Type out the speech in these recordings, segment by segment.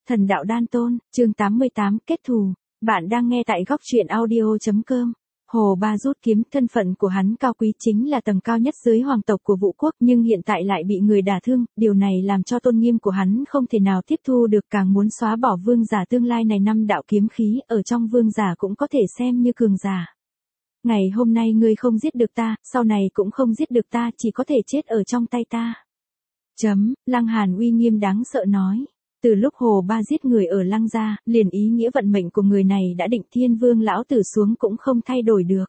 Thần đạo đan tôn, chương 88, kết thù. Bạn đang nghe tại góc truyện audio.com. Hồ Ba rút kiếm, thân phận của hắn cao quý, chính là tầng cao nhất dưới hoàng tộc của Vũ quốc, nhưng hiện tại lại bị người đả thương, điều này làm cho tôn nghiêm của hắn không thể nào tiếp thu được, càng muốn xóa bỏ vương giả tương lai này. Năm đạo kiếm khí, ở trong vương giả cũng có thể xem như cường giả. Ngày hôm nay ngươi không giết được ta, sau này cũng không giết được ta, chỉ có thể chết ở trong tay ta. Lăng Hàn uy nghiêm đáng sợ nói. Từ lúc Hồ Ba giết người ở Lăng gia, liền ý nghĩa vận mệnh của người này đã định, Thiên Vương lão tử xuống cũng không thay đổi được.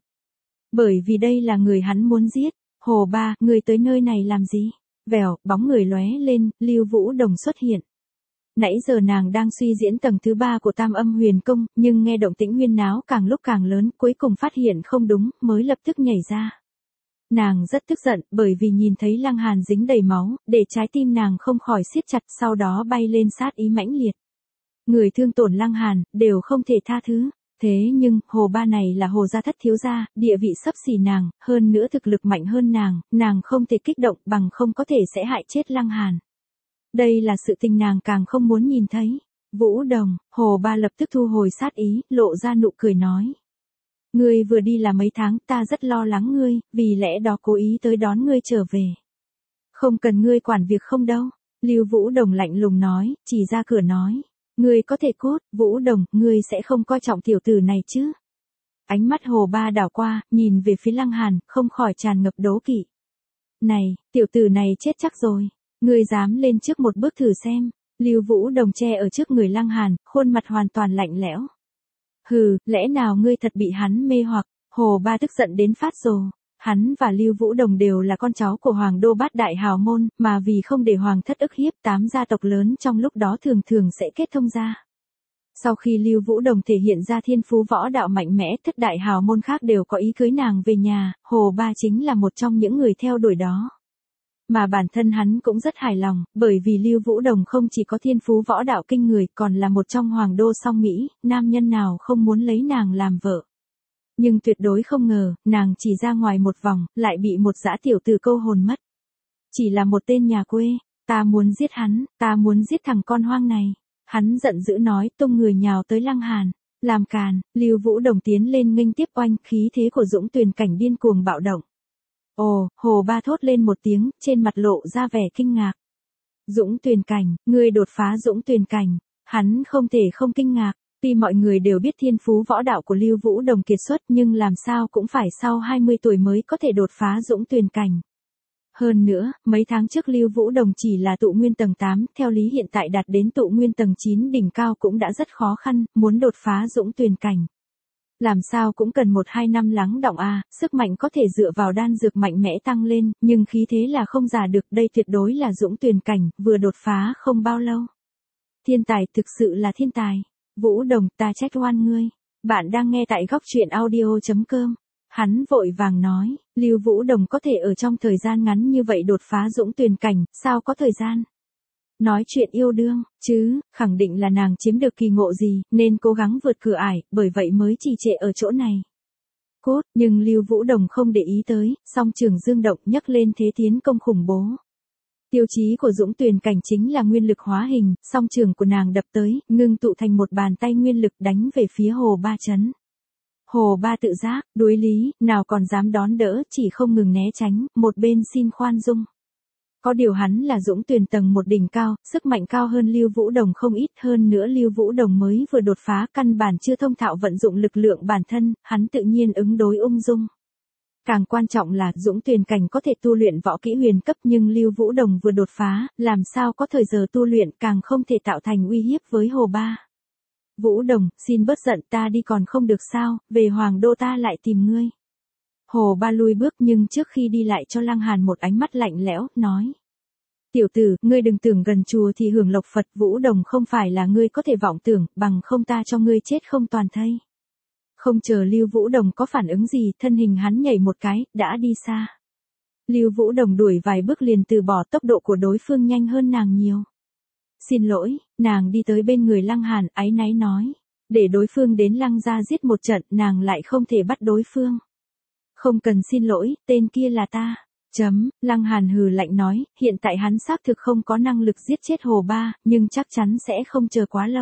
Bởi vì đây là người hắn muốn giết. Hồ Ba, người tới nơi này làm gì? Vèo, bóng người lóe lên, Lưu Vũ Đồng xuất hiện. Nãy giờ nàng đang suy diễn tầng thứ 3 của Tam Âm Huyền Công, nhưng nghe động tĩnh huyên náo càng lúc càng lớn, cuối cùng phát hiện không đúng, mới lập tức nhảy ra. Nàng rất tức giận, bởi vì nhìn thấy Lăng Hàn dính đầy máu, để trái tim nàng không khỏi siết chặt, sau đó bay lên sát ý mãnh liệt. Người thương tổn Lăng Hàn, đều không thể tha thứ. Thế nhưng, Hồ Ba này là Hồ gia thất thiếu gia, địa vị xấp xỉ nàng, hơn nữa thực lực mạnh hơn nàng không thể kích động, bằng không có thể sẽ hại chết Lăng Hàn. Đây là sự tình nàng càng không muốn nhìn thấy. Vũ Đồng, Hồ Ba lập tức thu hồi sát ý, lộ ra nụ cười nói. Ngươi vừa đi là mấy tháng, ta rất lo lắng ngươi, vì lẽ đó cố ý tới đón ngươi trở về. Không cần ngươi quản việc không đâu. Lưu Vũ Đồng lạnh lùng nói, chỉ ra cửa nói. Ngươi có thể cút, Vũ Đồng, ngươi sẽ không coi trọng tiểu tử này chứ. Ánh mắt Hồ Ba đảo qua, nhìn về phía Lăng Hàn, không khỏi tràn ngập đố kỵ. Này, tiểu tử này chết chắc rồi. Ngươi dám lên trước một bước thử xem. Lưu Vũ Đồng che ở trước người Lăng Hàn, khuôn mặt hoàn toàn lạnh lẽo. Hừ, lẽ nào ngươi thật bị hắn mê hoặc? Hồ Ba tức giận đến phát rồ. Hắn và Lưu Vũ Đồng đều là con cháu của Hoàng đô bát đại hào môn, mà vì không để Hoàng thất ức hiếp, 8 gia tộc lớn trong lúc đó thường thường sẽ kết thông gia. Sau khi Lưu Vũ Đồng thể hiện ra thiên phú võ đạo mạnh mẽ, thất đại hào môn khác đều có ý cưới nàng về nhà, Hồ Ba chính là một trong những người theo đuổi đó. Mà bản thân hắn cũng rất hài lòng, bởi vì Lưu Vũ Đồng không chỉ có thiên phú võ đạo kinh người, còn là một trong hoàng đô song Mỹ, nam nhân nào không muốn lấy nàng làm vợ. Nhưng tuyệt đối không ngờ, nàng chỉ ra ngoài một vòng, lại bị một dã tiểu tử câu hồn mất. Chỉ là một tên nhà quê, ta muốn giết hắn, ta muốn giết thằng con hoang này. Hắn giận dữ nói, tung người nhào tới Lăng Hàn. Làm càn, Lưu Vũ Đồng tiến lên nghênh tiếp oanh, khí thế của Dũng Tuyền Cảnh điên cuồng bạo động. Ồ, Hồ Ba thốt lên một tiếng, trên mặt lộ ra vẻ kinh ngạc. Dũng Tuyền Cảnh, ngươi đột phá Dũng Tuyền Cảnh. Hắn không thể không kinh ngạc. Tuy mọi người đều biết thiên phú võ đạo của Lưu Vũ Đồng kiệt xuất, nhưng làm sao cũng phải sau 20 tuổi mới có thể đột phá Dũng Tuyền Cảnh. Hơn nữa, mấy tháng trước Lưu Vũ Đồng chỉ là tụ nguyên tầng 8, theo lý hiện tại đạt đến tụ nguyên tầng 9 đỉnh cao cũng đã rất khó khăn, muốn đột phá Dũng Tuyền Cảnh. Làm sao cũng cần 1-2 năm lắng đọng sức mạnh có thể dựa vào đan dược mạnh mẽ tăng lên, nhưng khí thế là không giả được, đây tuyệt đối là Dũng Tuyền Cảnh, vừa đột phá không bao lâu. Thiên tài, thực sự là thiên tài. Vũ Đồng, ta trách oan ngươi. Bạn đang nghe tại góc truyện audio.com. Hắn vội vàng nói, Lưu Vũ Đồng có thể ở trong thời gian ngắn như vậy đột phá Dũng Tuyền Cảnh, sao có thời gian? Nói chuyện yêu đương, chứ, khẳng định là nàng chiếm được kỳ ngộ gì, nên cố gắng vượt cửa ải, bởi vậy mới trì trệ ở chỗ này. Cốt, nhưng Lưu Vũ Đồng không để ý tới, song trường dương động nhấc lên thế tiến công khủng bố. Tiêu chí của Dũng Tuyền Cảnh chính là nguyên lực hóa hình, song trường của nàng đập tới, ngưng tụ thành một bàn tay nguyên lực đánh về phía Hồ Ba chấn. Hồ Ba tự giác, đối lý, nào còn dám đón đỡ, chỉ không ngừng né tránh, một bên xin khoan dung. Có điều hắn là Dũng Tuyền tầng 1 đỉnh cao, sức mạnh cao hơn Lưu Vũ Đồng không ít, hơn nữa Lưu Vũ Đồng mới vừa đột phá, căn bản chưa thông thạo vận dụng lực lượng bản thân, hắn tự nhiên ứng đối ung dung. Càng quan trọng là Dũng Tuyền Cảnh có thể tu luyện võ kỹ huyền cấp, nhưng Lưu Vũ Đồng vừa đột phá, làm sao có thời giờ tu luyện, càng không thể tạo thành uy hiếp với Hồ Ba. Vũ Đồng, xin bớt giận, ta đi còn không được sao, về Hoàng đô ta lại tìm ngươi. Hồ Ba lui bước, nhưng trước khi đi lại cho Lăng Hàn một ánh mắt lạnh lẽo, nói. Tiểu tử, ngươi đừng tưởng gần chùa thì hưởng lộc Phật, Vũ Đồng không phải là ngươi có thể vọng tưởng, bằng không ta cho ngươi chết không toàn thây. Không chờ Lưu Vũ Đồng có phản ứng gì, thân hình hắn nhảy một cái, đã đi xa. Lưu Vũ Đồng đuổi vài bước liền từ bỏ, tốc độ của đối phương nhanh hơn nàng nhiều. Xin lỗi, nàng đi tới bên người Lăng Hàn, áy náy nói. Để đối phương đến Lăng gia giết một trận, nàng lại không thể bắt đối phương. Không cần xin lỗi, tên kia là ta. Lăng Hàn hừ lạnh nói, hiện tại hắn xác thực không có năng lực giết chết Hồ Ba, nhưng chắc chắn sẽ không chờ quá lâu.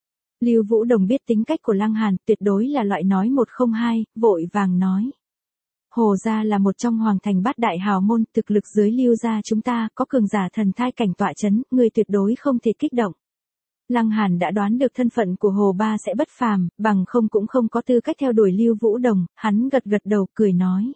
Lưu Vũ Đồng biết tính cách của Lăng Hàn, tuyệt đối là loại nói một không hai, vội vàng nói. Hồ gia là một trong hoàng thành bát đại hào môn, thực lực dưới Lưu gia chúng ta, có cường giả thần thai cảnh tọa chấn, người tuyệt đối không thể kích động. Lăng Hàn đã đoán được thân phận của Hồ Ba sẽ bất phàm, bằng không cũng không có tư cách theo đuổi Lưu Vũ Đồng, hắn gật gật đầu cười nói.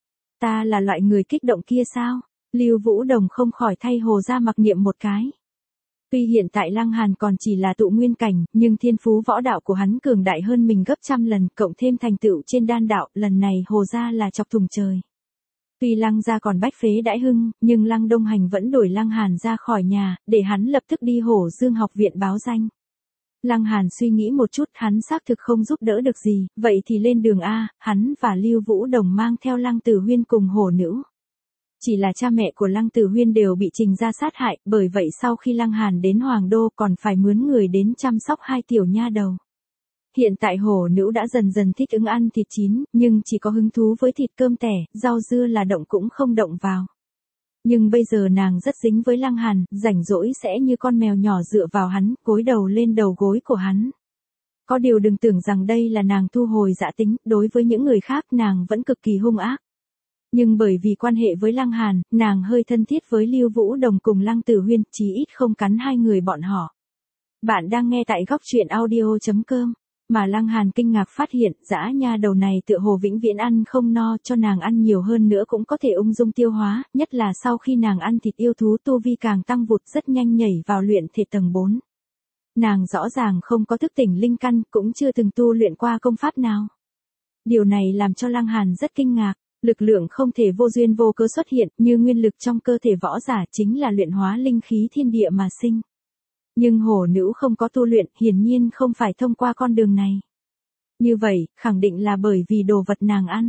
Ta là loại người kích động kia sao? Lưu Vũ Đồng không khỏi thay Hồ gia mặc niệm một cái. Tuy hiện tại Lăng Hàn còn chỉ là tụ nguyên cảnh, nhưng thiên phú võ đạo của hắn cường đại hơn mình gấp trăm lần, cộng thêm thành tựu trên đan đạo, lần này Hồ gia là chọc thùng trời. Tuy Lăng gia còn bách phế đãi hưng, nhưng Lăng Đông Hành vẫn đuổi Lăng Hàn ra khỏi nhà, để hắn lập tức đi Hổ Dương học viện báo danh. Lăng Hàn suy nghĩ một chút, hắn xác thực không giúp đỡ được gì, vậy thì lên đường A, hắn và Lưu Vũ Đồng mang theo Lăng Tử Huyên cùng hổ nữ. Chỉ là cha mẹ của Lăng Tử Huyên đều bị Trình gia sát hại, bởi vậy sau khi Lăng Hàn đến Hoàng Đô còn phải mướn người đến chăm sóc hai tiểu nha đầu. Hiện tại hổ nữ đã dần dần thích ứng ăn thịt chín, nhưng chỉ có hứng thú với thịt cơm tẻ, rau dưa là động cũng không động vào. Nhưng bây giờ nàng rất dính với Lăng Hàn, rảnh rỗi sẽ như con mèo nhỏ dựa vào hắn, gối đầu lên đầu gối của hắn. Có điều đừng tưởng rằng đây là nàng thu hồi dã tính, đối với những người khác nàng vẫn cực kỳ hung ác. Nhưng bởi vì quan hệ với Lăng Hàn, nàng hơi thân thiết với Lưu Vũ Đồng cùng Lăng Tử Huyên, chí ít không cắn hai người bọn họ. Bạn đang nghe tại góc truyện audio.com. Mà Lăng Hàn kinh ngạc phát hiện, dã nha đầu này tựa hồ vĩnh viễn ăn không no, cho nàng ăn nhiều hơn nữa cũng có thể ung dung tiêu hóa, nhất là sau khi nàng ăn thịt yêu thú tu vi càng tăng vụt rất nhanh nhảy vào luyện thể tầng 4. Nàng rõ ràng không có thức tỉnh linh căn, cũng chưa từng tu luyện qua công pháp nào. Điều này làm cho Lăng Hàn rất kinh ngạc, lực lượng không thể vô duyên vô cớ xuất hiện, như nguyên lực trong cơ thể võ giả chính là luyện hóa linh khí thiên địa mà sinh. Nhưng hổ nữ không có tu luyện, hiển nhiên không phải thông qua con đường này. Như vậy, khẳng định là bởi vì đồ vật nàng ăn.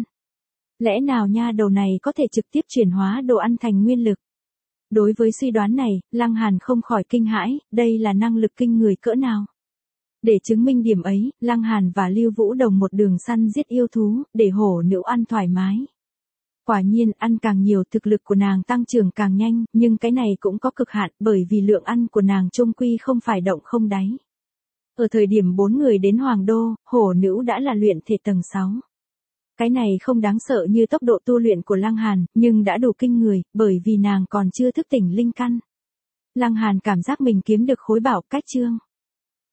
Lẽ nào nha đầu này có thể trực tiếp chuyển hóa đồ ăn thành nguyên lực? Đối với suy đoán này, Lăng Hàn không khỏi kinh hãi, đây là năng lực kinh người cỡ nào? Để chứng minh điểm ấy, Lăng Hàn và Lưu Vũ Đồng một đường săn giết yêu thú, để hổ nữ ăn thoải mái. Quả nhiên, ăn càng nhiều thực lực của nàng tăng trưởng càng nhanh, nhưng cái này cũng có cực hạn, bởi vì lượng ăn của nàng chung quy không phải động không đáy. Ở thời điểm 4 người đến Hoàng Đô, hổ nữ đã là luyện thể tầng 6. Cái này không đáng sợ như tốc độ tu luyện của Lăng Hàn, nhưng đã đủ kinh người, bởi vì nàng còn chưa thức tỉnh linh căn. Lăng Hàn cảm giác mình kiếm được khối bảo cách chương.